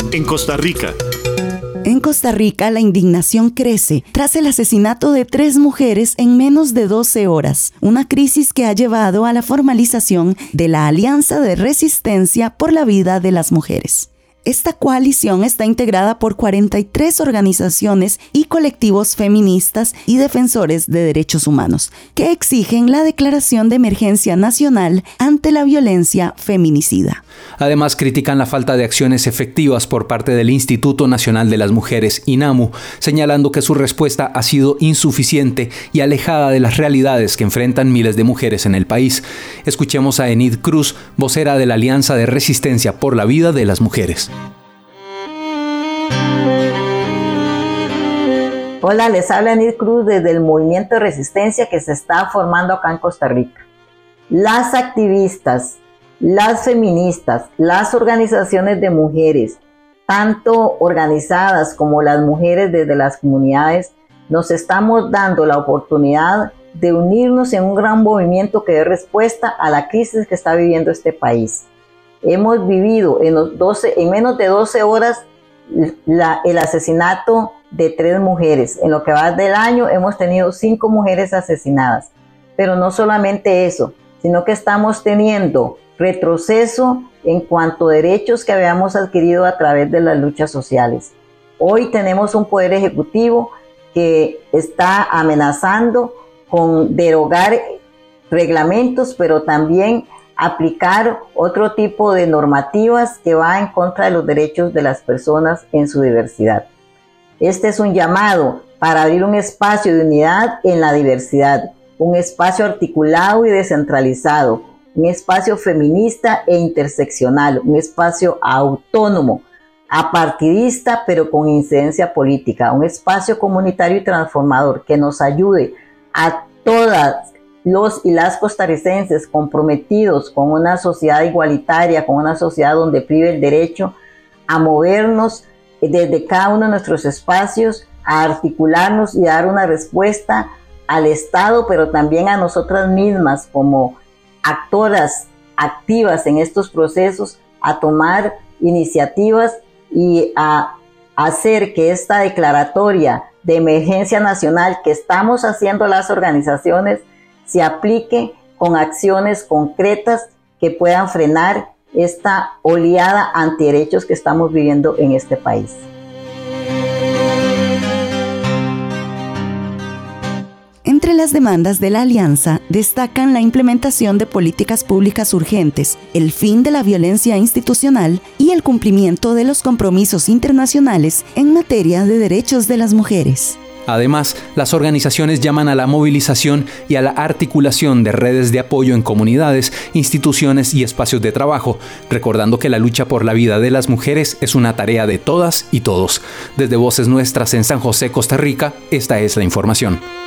En Costa Rica. En Costa Rica, la indignación crece tras el asesinato de 3 mujeres en menos de 12 horas, una crisis que ha llevado a la formalización de la Alianza de Resistencia por la Vida de las Mujeres. Esta coalición está integrada por 43 organizaciones y colectivos feministas y defensores de derechos humanos, que exigen la declaración de emergencia nacional ante la violencia feminicida. Además, critican la falta de acciones efectivas por parte del Instituto Nacional de las Mujeres, INAMU, señalando que su respuesta ha sido insuficiente y alejada de las realidades que enfrentan miles de mujeres en el país. Escuchemos a Enid Cruz, vocera de la Alianza de Resistencia por la Vida de las Mujeres. Hola, les habla Enid Cruz desde el Movimiento de Resistencia que se está formando acá en Costa Rica. Las activistas, las feministas, las organizaciones de mujeres, tanto organizadas como las mujeres desde las comunidades, nos estamos dando la oportunidad de unirnos en un gran movimiento que dé respuesta a la crisis que está viviendo este país. Hemos vivido en menos de 12 horas el asesinato de 3 mujeres. En lo que va del año hemos tenido 5 mujeres asesinadas. Pero no solamente eso, sino que estamos teniendo retroceso en cuanto a derechos que habíamos adquirido a través de las luchas sociales. Hoy tenemos un poder ejecutivo que está amenazando con derogar reglamentos, pero también aplicar otro tipo de normativas que va en contra de los derechos de las personas en su diversidad. Este es un llamado para abrir un espacio de unidad en la diversidad, un espacio articulado y descentralizado, un espacio feminista e interseccional, un espacio autónomo, apartidista pero con incidencia política, un espacio comunitario y transformador que nos ayude a todas los y las costarricenses comprometidos con una sociedad igualitaria, con una sociedad donde prive el derecho a movernos desde cada uno de nuestros espacios, a articularnos y dar una respuesta al Estado, pero también a nosotras mismas como actoras activas en estos procesos, a tomar iniciativas y a hacer que esta declaratoria de emergencia nacional que estamos haciendo las organizaciones se aplique con acciones concretas que puedan frenar esta oleada antiderechos que estamos viviendo en este país. Entre las demandas de la alianza destacan la implementación de políticas públicas urgentes, el fin de la violencia institucional y el cumplimiento de los compromisos internacionales en materia de derechos de las mujeres. Además, las organizaciones llaman a la movilización y a la articulación de redes de apoyo en comunidades, instituciones y espacios de trabajo, recordando que la lucha por la vida de las mujeres es una tarea de todas y todos. Desde Voces Nuestras en San José, Costa Rica, esta es la información.